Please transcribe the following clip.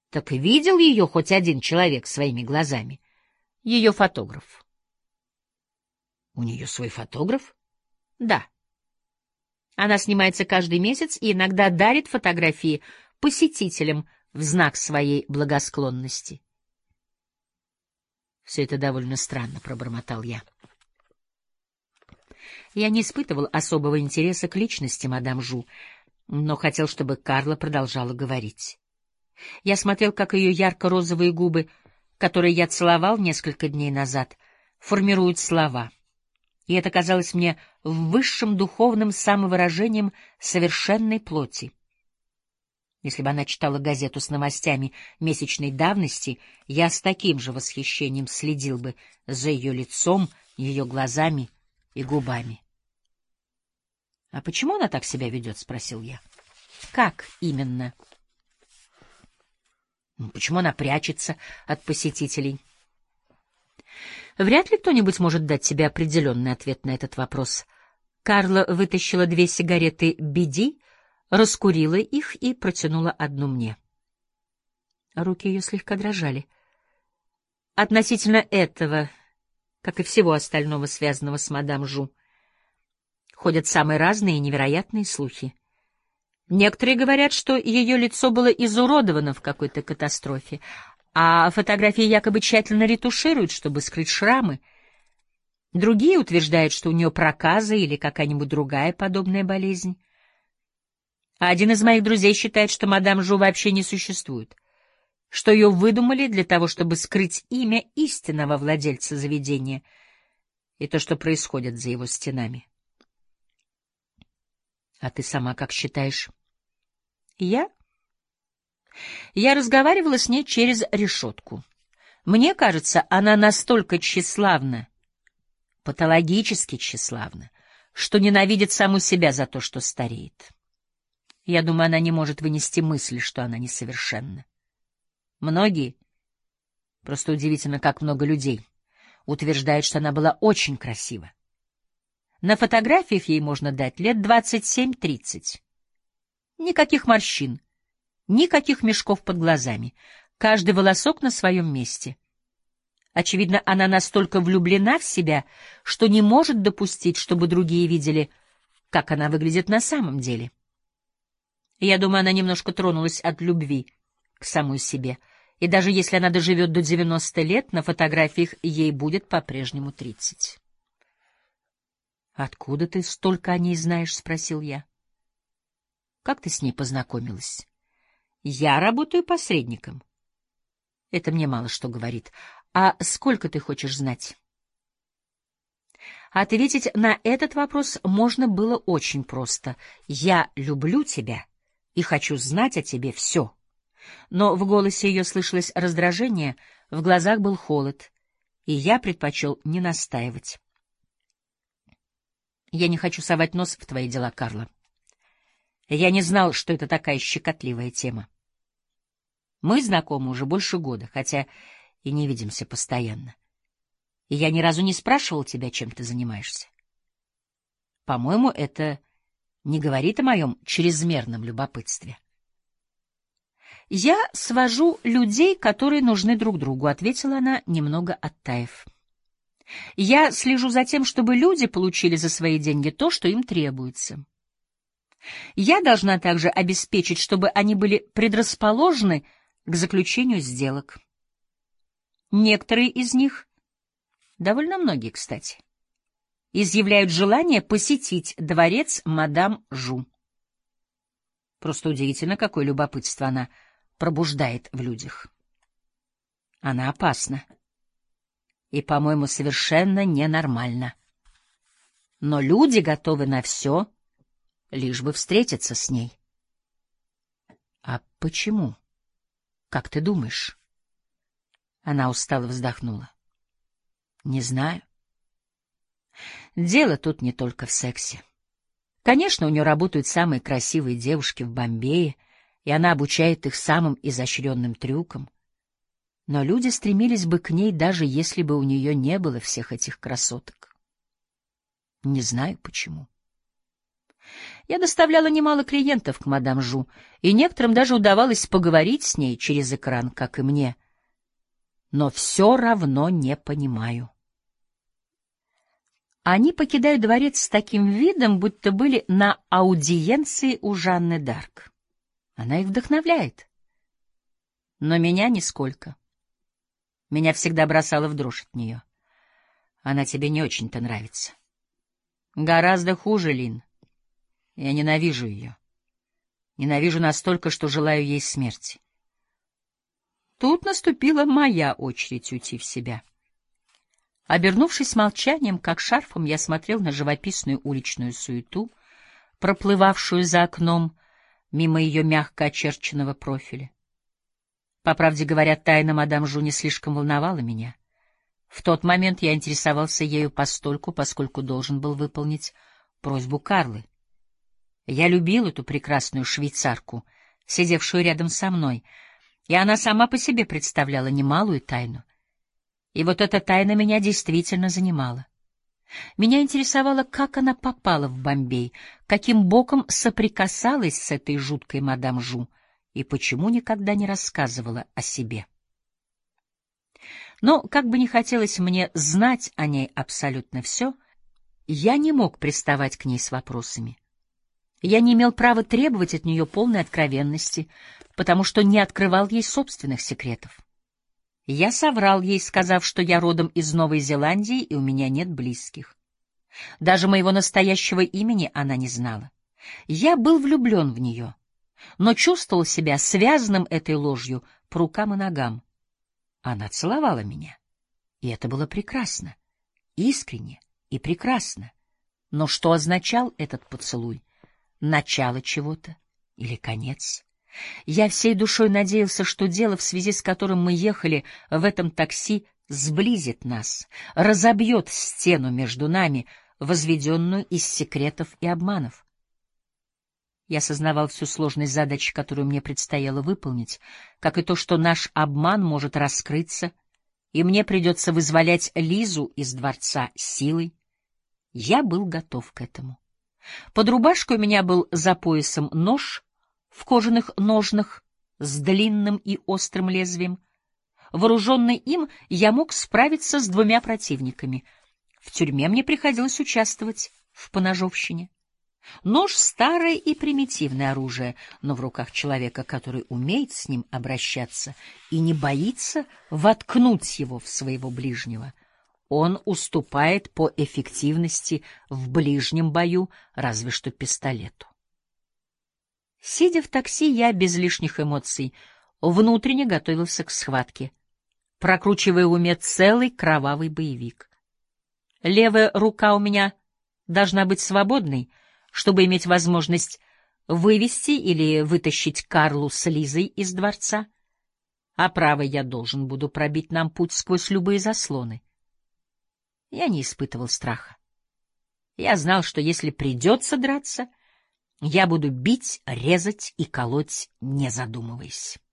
Так видел ее хоть один человек своими глазами? Ее фотограф. У нее свой фотограф? Да. Она снимается каждый месяц и иногда дарит фотографии посетителям в знак своей благосклонности. Все это довольно странно, пробормотал я. Я не испытывал особого интереса к личности мадам Жу, но хотел, чтобы Карла продолжала говорить. Я смотрел, как ее ярко-розовые губы, которые я целовал несколько дней назад, формируют слова. И это казалось мне высшим духовным самовыражением совершенной плоти. Если бы она читала газету с новостями месячной давности, я с таким же восхищением следил бы за ее лицом, ее глазами и губами. — А почему она так себя ведет? — спросил я. — Как именно? — Почему она прячется от посетителей? Вряд ли кто-нибудь может дать тебе определенный ответ на этот вопрос. Карла вытащила 2 сигареты «Биди», раскурила их и протянула одну мне. Руки ее слегка дрожали. Относительно этого, как и всего остального, связанного с мадам Жу, ходят самые разные и невероятные слухи. Некоторые говорят, что ее лицо было изуродовано в какой-то катастрофе, а фотографии якобы тщательно ретушируют, чтобы скрыть шрамы. Другие утверждают, что у нее проказа или какая-нибудь другая подобная болезнь. А один из моих друзей считает, что мадам Жу вообще не существует, что ее выдумали для того, чтобы скрыть имя истинного владельца заведения и то, что происходит за его стенами. А ты сама как считаешь? Я разговаривала с ней через решетку. Мне кажется, она настолько тщеславна, патологически тщеславна, что ненавидит саму себя за то, что стареет. Я думаю, она не может вынести мысли, что она несовершенна. Многие, просто удивительно, как много людей, утверждают, что она была очень красива. На фотографиях ей можно дать лет 27-30. Никаких морщин, никаких мешков под глазами, каждый волосок на своем месте. Очевидно, она настолько влюблена в себя, что не может допустить, чтобы другие видели, как она выглядит на самом деле. Я думаю, она немножко тронулась от любви к самой себе, и даже если она доживет до 90 лет, на фотографиях ей будет по-прежнему 30. — Откуда ты столько о ней знаешь? — спросил я. — Как ты с ней познакомилась? — Я работаю посредником. Это мне мало что говорит. А сколько ты хочешь знать? Ответить на этот вопрос можно было очень просто. Я люблю тебя и хочу знать о тебе все. Но в голосе ее слышалось раздражение, в глазах был холод, и я предпочел не настаивать. Я не хочу совать нос в твои дела, Карла. Я не знал, что это такая щекотливая тема. Мы знакомы уже больше года, хотя и не видимся постоянно. И я ни разу не спрашивал тебя, чем ты занимаешься. По-моему, это не говорит о моем чрезмерном любопытстве. Я свожу людей, которые нужны друг другу, — ответила она, немного оттаив. Я слежу за тем, чтобы люди получили за свои деньги то, что им требуется. Я должна также обеспечить, чтобы они были предрасположены к заключению сделок. Некоторые из них, довольно многие, кстати, изъявляют желание посетить дворец мадам Жу. Просто удивительно, какое любопытство она пробуждает в людях. Она опасна и, по-моему, совершенно ненормальна. Но люди готовы на все, лишь бы встретиться с ней. А почему? Как ты думаешь? Она устало вздохнула. Не знаю. Дело тут не только в сексе. Конечно, у нее работают самые красивые девушки в Бомбее, и она обучает их самым изощренным трюкам. Но люди стремились бы к ней, даже если бы у нее не было всех этих красоток. Не знаю почему. Я доставляла немало клиентов к мадам Жу, и некоторым даже удавалось поговорить с ней через экран, как и мне. Но все равно не понимаю. Они покидают дворец с таким видом, будто были на аудиенции у Жанны д'Арк. Она их вдохновляет. Но меня нисколько. Меня всегда бросало в дрожь от нее. Она тебе не очень-то нравится. Гораздо хуже, Лин. Я ненавижу ее. Ненавижу настолько, что желаю ей смерти. Тут наступила моя очередь уйти в себя. Обернувшись молчанием, как шарфом, я смотрел на живописную уличную суету, проплывавшую за окном мимо ее мягко очерченного профиля. По правде говоря, тайна мадам Жу не слишком волновала меня. В тот момент я интересовался ею постольку, поскольку должен был выполнить просьбу Карлы. Я любил эту прекрасную швейцарку, сидевшую рядом со мной, и она сама по себе представляла немалую тайну. И вот эта тайна меня действительно занимала. Меня интересовало, как она попала в Бомбей, каким боком соприкасалась с этой жуткой мадам Жу и почему никогда не рассказывала о себе. Но, как бы ни хотелось мне знать о ней абсолютно все, я не мог приставать к ней с вопросами. Я не имел права требовать от нее полной откровенности, потому что не открывал ей собственных секретов. Я соврал ей, сказав, что я родом из Новой Зеландии и у меня нет близких. Даже моего настоящего имени она не знала. Я был влюблен в нее, но чувствовал себя связанным этой ложью по рукам и ногам. Она целовала меня, и это было прекрасно, искренне и прекрасно. Но что означал этот поцелуй? Начало чего-то или конец? Я всей душой надеялся, что дело, в связи с которым мы ехали в этом такси, сблизит нас, разобьет стену между нами, возведенную из секретов и обманов. Я сознавал всю сложность задачи, которую мне предстояло выполнить, как и то, что наш обман может раскрыться, и мне придется вызволять Лизу из дворца силой. Я был готов к этому. Под рубашкой у меня был за поясом нож в кожаных ножнах с длинным и острым лезвием. Вооруженный им, я мог справиться с двумя противниками. В тюрьме мне приходилось участвовать в поножовщине. Нож — старое и примитивное оружие, но в руках человека, который умеет с ним обращаться и не боится воткнуть его в своего ближнего, он уступает по эффективности в ближнем бою разве что пистолету. Сидя в такси, я без лишних эмоций внутренне готовился к схватке, прокручивая в уме целый кровавый боевик. Левая рука у меня должна быть свободной, чтобы иметь возможность вывести или вытащить Карлу с Лизой из дворца, а правой я должен буду пробить нам путь сквозь любые заслоны. Я не испытывал страха. Я знал, что если придется драться, я буду бить, резать и колоть, не задумываясь.